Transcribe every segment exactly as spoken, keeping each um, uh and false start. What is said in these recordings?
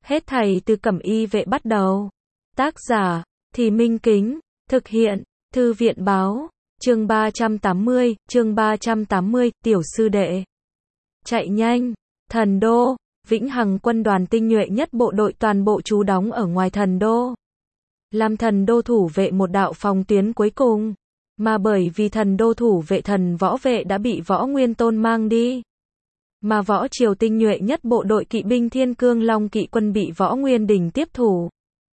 Hết thảy từ Cẩm Y vệ bắt đầu. Tác giả, Thì Minh Kính, thực hiện, Thư viện báo, chương ba trăm tám mươi, chương ba trăm tám mươi, tiểu sư đệ. Chạy nhanh, Thần Đô, Vĩnh Hằng quân đoàn tinh nhuệ nhất bộ đội toàn bộ trú đóng ở ngoài Thần Đô. Làm Thần Đô thủ vệ một đạo phòng tuyến cuối cùng, mà bởi vì Thần Đô thủ vệ thần võ vệ đã bị Võ Nguyên Tôn mang đi. Mà võ triều tinh nhuệ nhất bộ đội kỵ binh Thiên Cương Long kỵ quân bị Võ Nguyên Đình tiếp thủ.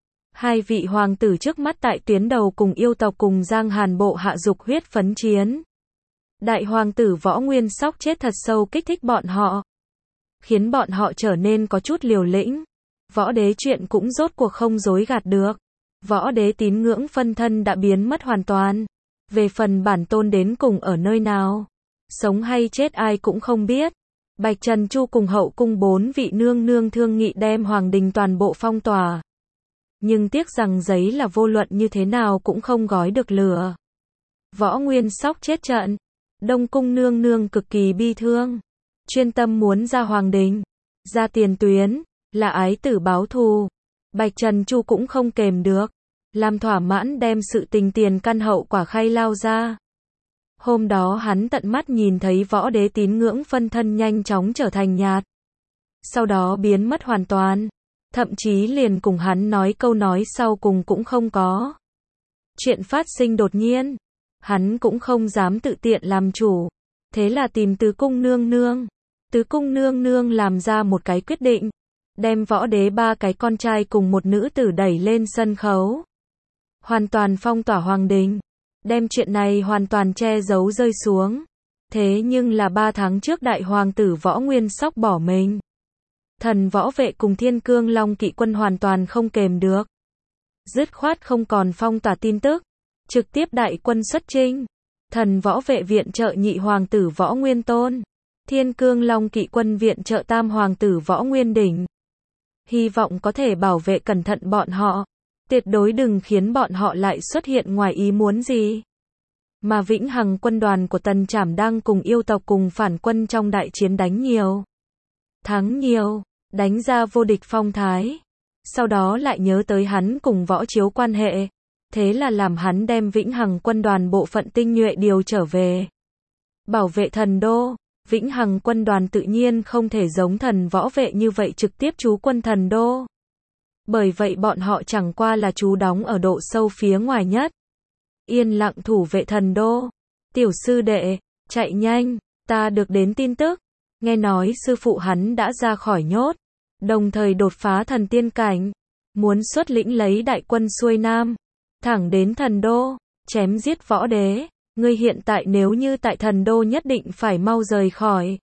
Hai vị hoàng tử trước mắt tại tuyến đầu cùng yêu tộc cùng Giang Hàn bộ hạ dục huyết phấn chiến. Đại hoàng tử Võ Nguyên Sóc chết thật sâu kích thích bọn họ, khiến bọn họ trở nên có chút liều lĩnh. Võ đế chuyện cũng rốt cuộc không dối gạt được. Võ đế tín ngưỡng phân thân đã biến mất hoàn toàn. Về phần bản tôn đến cùng ở nơi nào, sống hay chết ai cũng không biết. Bạch Trần Chu cùng hậu cung bốn vị nương nương thương nghị đem hoàng đình toàn bộ phong tỏa. Nhưng tiếc rằng giấy là vô luận như thế nào cũng không gói được lửa. Võ Nguyên Sóc chết trận. Đông cung nương nương cực kỳ bi thương, chuyên tâm muốn ra hoàng đình, ra tiền tuyến, là ái tử báo thù. Bạch Trần Chu cũng không kềm được, làm thỏa mãn đem sự tình tiền căn hậu quả khay lao ra. Hôm đó hắn tận mắt nhìn thấy võ đế tín ngưỡng phân thân nhanh chóng trở thành nhạt, sau đó biến mất hoàn toàn, thậm chí liền cùng hắn nói câu nói sau cùng cũng không có. Chuyện phát sinh đột nhiên, hắn cũng không dám tự tiện làm chủ, thế là tìm Tứ cung nương nương. Tứ cung nương nương làm ra một cái quyết định, đem võ đế ba cái con trai cùng một nữ tử đẩy lên sân khấu, hoàn toàn phong tỏa hoàng đình, đem chuyện này hoàn toàn che giấu rơi xuống. Thế nhưng là ba tháng trước đại hoàng tử Võ Nguyên Sóc bỏ mình, thần võ vệ cùng Thiên Cương Long kỵ quân hoàn toàn không kềm được, dứt khoát không còn phong tỏa tin tức, trực tiếp đại quân xuất chinh. Thần võ vệ viện trợ nhị hoàng tử Võ Nguyên Tôn, Thiên Cương Long kỵ quân viện trợ tam hoàng tử Võ Nguyên Đỉnh, hy vọng có thể bảo vệ cẩn thận bọn họ, tuyệt đối đừng khiến bọn họ lại xuất hiện ngoài ý muốn gì. Mà Vĩnh Hằng quân đoàn của Tần Trảm đang cùng yêu tộc cùng phản quân trong đại chiến đánh nhiều, thắng nhiều, đánh ra vô địch phong thái. Sau đó lại nhớ tới hắn cùng Võ Chiếu quan hệ, thế là làm hắn đem Vĩnh Hằng quân đoàn bộ phận tinh nhuệ điều trở về, bảo vệ Thần Đô. Vĩnh Hằng quân đoàn tự nhiên không thể giống thần võ vệ như vậy trực tiếp trú quân Thần Đô. Bởi vậy bọn họ chẳng qua là trú đóng ở độ sâu phía ngoài nhất, yên lặng thủ vệ Thần Đô. Tiểu sư đệ, chạy nhanh, ta được đến tin tức, nghe nói sư phụ hắn đã ra khỏi nhốt, đồng thời đột phá thần tiên cảnh, muốn xuất lĩnh lấy đại quân xuôi nam, thẳng đến Thần Đô, chém giết võ đế. Ngươi hiện tại nếu như tại Thần Đô nhất định phải mau rời khỏi.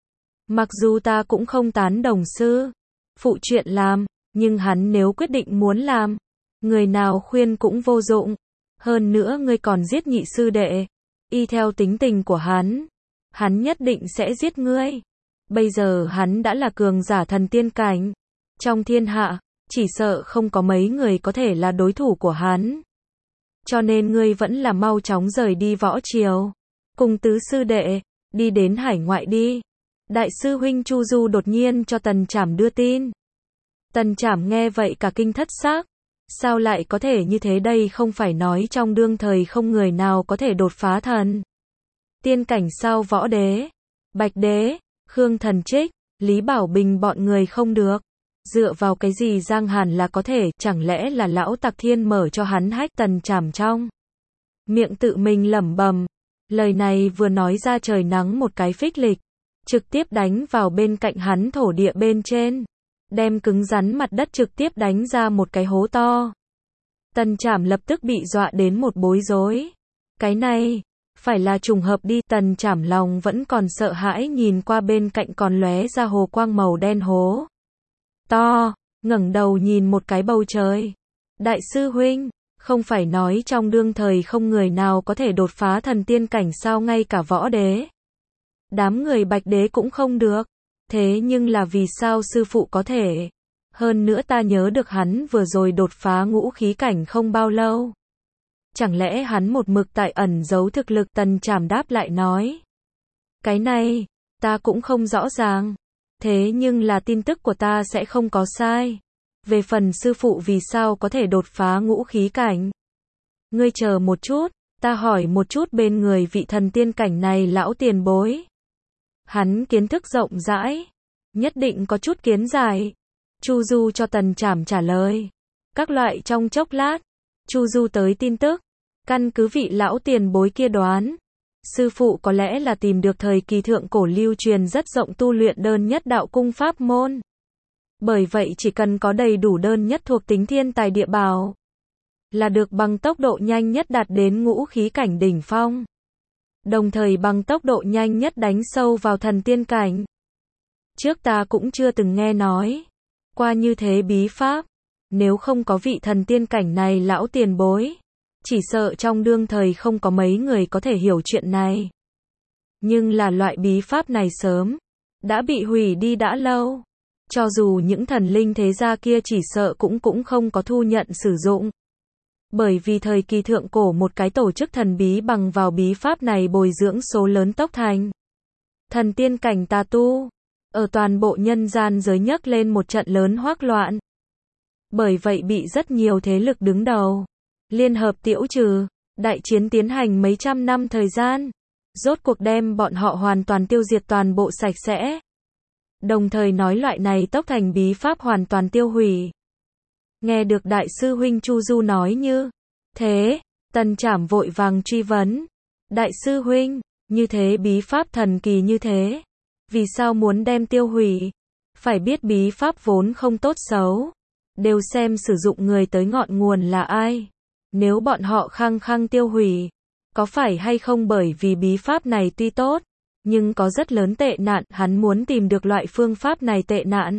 Mặc dù ta cũng không tán đồng sư phụ chuyện làm, nhưng hắn nếu quyết định muốn làm, người nào khuyên cũng vô dụng. Hơn nữa ngươi còn giết nhị sư đệ, y theo tính tình của hắn, hắn nhất định sẽ giết ngươi. Bây giờ hắn đã là cường giả thần tiên cảnh, trong thiên hạ, chỉ sợ không có mấy người có thể là đối thủ của hắn. Cho nên ngươi vẫn là mau chóng rời đi võ triều, cùng tứ sư đệ, đi đến hải ngoại đi. Đại sư huynh Chu Du đột nhiên cho Tần Trảm đưa tin. Tần Trảm nghe vậy cả kinh thất xác. Sao lại có thể như thế, đây không phải nói trong đương thời không người nào có thể đột phá thần tiên cảnh sao? Võ đế, Bạch đế, Khương Thần Trích, Lý Bảo Bình bọn người không được. Dựa vào cái gì Giang Hàn là có thể, chẳng lẽ là lão Tặc Thiên mở cho hắn hách? Tần Trảm trong miệng tự mình lẩm bẩm, lời này vừa nói ra trời nắng một cái phích lịch, trực tiếp đánh vào bên cạnh hắn thổ địa bên trên, đem cứng rắn mặt đất trực tiếp đánh ra một cái hố to. Tần Trảm lập tức bị dọa đến một bối rối. Cái này, phải là trùng hợp đi. Tần Trảm lòng vẫn còn sợ hãi nhìn qua bên cạnh còn lóe ra hồ quang màu đen hố to, ngẩng đầu nhìn một cái bầu trời. Đại sư huynh, không phải nói trong đương thời không người nào có thể đột phá thần tiên cảnh sao? Ngay cả võ đế, đám người Bạch đế cũng không được. Thế nhưng là vì sao sư phụ có thể? Hơn nữa ta nhớ được hắn vừa rồi đột phá ngũ khí cảnh không bao lâu. Chẳng lẽ hắn một mực tại ẩn giấu thực lực? Tần Trảm đáp lại nói, cái này, ta cũng không rõ ràng. Thế nhưng là tin tức của ta sẽ không có sai. Về phần sư phụ vì sao có thể đột phá ngũ khí cảnh. Ngươi chờ một chút, ta hỏi một chút bên người vị thần tiên cảnh này lão tiền bối. Hắn kiến thức rộng rãi, nhất định có chút kiến giải. Chu Du cho Tần Trảm trả lời. Các loại trong chốc lát, Chu Du tới tin tức. Căn cứ vị lão tiền bối kia đoán, sư phụ có lẽ là tìm được thời kỳ thượng cổ lưu truyền rất rộng tu luyện đơn nhất đạo cung pháp môn. Bởi vậy chỉ cần có đầy đủ đơn nhất thuộc tính thiên tài địa bảo, là được bằng tốc độ nhanh nhất đạt đến ngũ khí cảnh đỉnh phong. Đồng thời bằng tốc độ nhanh nhất đánh sâu vào thần tiên cảnh. Trước ta cũng chưa từng nghe nói qua như thế bí pháp. Nếu không có vị thần tiên cảnh này lão tiền bối, chỉ sợ trong đương thời không có mấy người có thể hiểu chuyện này. Nhưng là loại bí pháp này sớm đã bị hủy đi đã lâu. Cho dù những thần linh thế gia kia chỉ sợ cũng cũng không có thu nhận sử dụng. Bởi vì thời kỳ thượng cổ một cái tổ chức thần bí bằng vào bí pháp này bồi dưỡng số lớn tốc thành thần tiên cảnh tà tu, ở toàn bộ nhân gian giới nhấc lên một trận lớn hoắc loạn. Bởi vậy bị rất nhiều thế lực đứng đầu liên hợp tiêu trừ, đại chiến tiến hành mấy trăm năm thời gian, rốt cuộc đem bọn họ hoàn toàn tiêu diệt toàn bộ sạch sẽ. Đồng thời nói loại này tốc thành bí pháp hoàn toàn tiêu hủy. Nghe được đại sư huynh Chu Du nói như thế, Tần Trảm vội vàng truy vấn. Đại sư huynh, như thế bí pháp thần kỳ như thế, vì sao muốn đem tiêu hủy? Phải biết bí pháp vốn không tốt xấu, đều xem sử dụng người tới ngọn nguồn là ai. Nếu bọn họ khăng khăng tiêu hủy, có phải hay không bởi vì bí pháp này tuy tốt, nhưng có rất lớn tệ nạn, hắn muốn tìm được loại phương pháp này tệ nạn.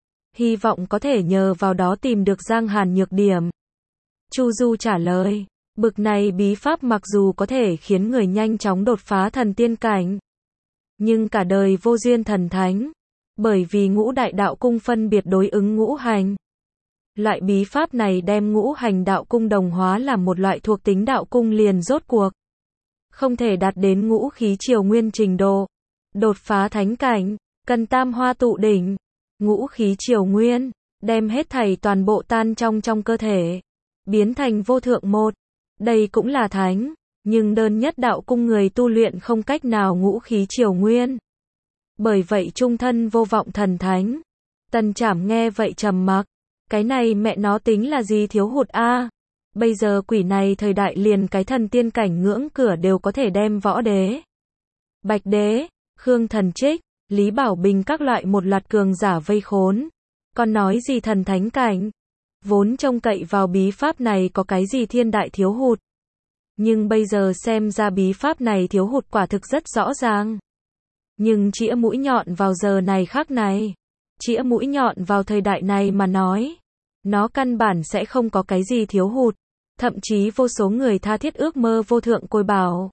Hy vọng có thể nhờ vào đó tìm được Giang Hàn nhược điểm. Chu Du trả lời, bực này bí pháp mặc dù có thể khiến người nhanh chóng đột phá thần tiên cảnh, nhưng cả đời vô duyên thần thánh, bởi vì ngũ đại đạo cung phân biệt đối ứng ngũ hành. Loại bí pháp này đem ngũ hành đạo cung đồng hóa làm một loại thuộc tính đạo cung liền rốt cuộc không thể đạt đến ngũ khí triều nguyên trình độ. Đột phá thánh cảnh, cần tam hoa tụ đỉnh, ngũ khí triều nguyên, đem hết thảy toàn bộ tan trong trong cơ thể, biến thành vô thượng một. Đây cũng là thánh, nhưng đơn nhất đạo cung người tu luyện không cách nào ngũ khí triều nguyên. Bởi vậy trung thân vô vọng thần thánh. Tần Trảm nghe vậy trầm mặc, cái này mẹ nó tính là gì thiếu hụt a? Bây giờ quỷ này thời đại liền cái thần tiên cảnh ngưỡng cửa đều có thể đem võ đế, Bạch đế, Khương Thần Trích, Lý Bảo Bình các loại một loạt cường giả vây khốn. Còn nói gì thần thánh cảnh? Vốn trông cậy vào bí pháp này có cái gì thiên đại thiếu hụt. Nhưng bây giờ xem ra bí pháp này thiếu hụt quả thực rất rõ ràng. Nhưng chĩa mũi nhọn vào giờ này khác này, chĩa mũi nhọn vào thời đại này mà nói, nó căn bản sẽ không có cái gì thiếu hụt. Thậm chí vô số người tha thiết ước mơ vô thượng côi bảo.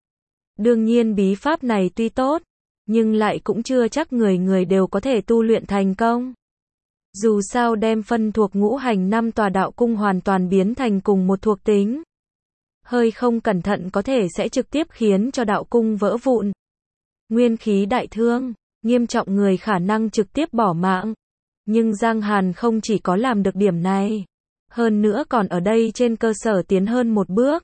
Đương nhiên bí pháp này tuy tốt, nhưng lại cũng chưa chắc người người đều có thể tu luyện thành công. Dù sao đem phân thuộc ngũ hành năm tòa đạo cung hoàn toàn biến thành cùng một thuộc tính, hơi không cẩn thận có thể sẽ trực tiếp khiến cho đạo cung vỡ vụn, nguyên khí đại thương, nghiêm trọng người khả năng trực tiếp bỏ mạng. Nhưng Giang Hàn không chỉ có làm được điểm này, hơn nữa còn ở đây trên cơ sở tiến hơn một bước,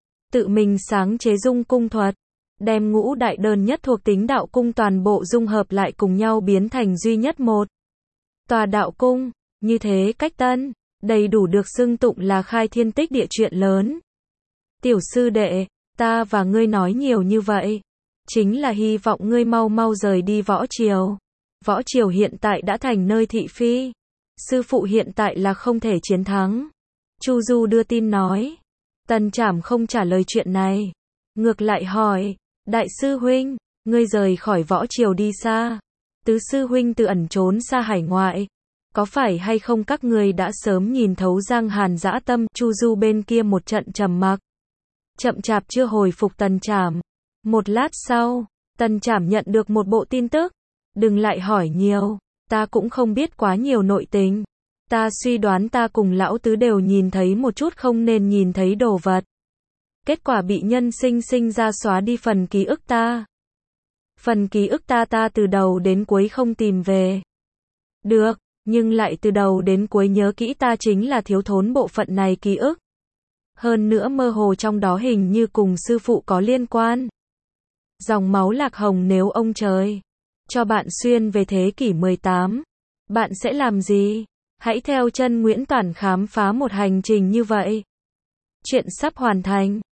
tự mình sáng chế dung cung thuật, đem ngũ đại đơn nhất thuộc tính đạo cung toàn bộ dung hợp lại cùng nhau biến thành duy nhất một tòa đạo cung. Như thế cách tân, đầy đủ được xưng tụng là khai thiên tích địa chuyện lớn. Tiểu sư đệ, ta và ngươi nói nhiều như vậy, chính là hy vọng ngươi mau mau rời đi võ triều. Võ triều hiện tại đã thành nơi thị phi, sư phụ hiện tại là không thể chiến thắng. Chu Du đưa tin nói. Tần Trảm không trả lời chuyện này, ngược lại hỏi, đại sư huynh, ngươi rời khỏi võ triều đi xa, tứ sư huynh tự ẩn trốn xa hải ngoại, có phải hay không các ngươi đã sớm nhìn thấu Giang Hàn dã tâm? Chu Du bên kia một trận trầm mặc, chậm chạp chưa hồi phục Tần Trảm. Một lát sau, Tần Trảm nhận được một bộ tin tức. Đừng lại hỏi nhiều, ta cũng không biết quá nhiều nội tình. Ta suy đoán ta cùng lão tứ đều nhìn thấy một chút không nên nhìn thấy đồ vật. Kết quả bị nhân sinh sinh ra xóa đi phần ký ức ta. Phần ký ức ta ta từ đầu đến cuối không tìm về được, nhưng lại từ đầu đến cuối nhớ kỹ ta chính là thiếu thốn bộ phận này ký ức. Hơn nữa mơ hồ trong đó hình như cùng sư phụ có liên quan. Dòng máu Lạc Hồng nếu ông trời cho bạn xuyên về thế kỷ mười tám, bạn sẽ làm gì? Hãy theo chân Nguyễn Toản khám phá một hành trình như vậy. Chuyện sắp hoàn thành.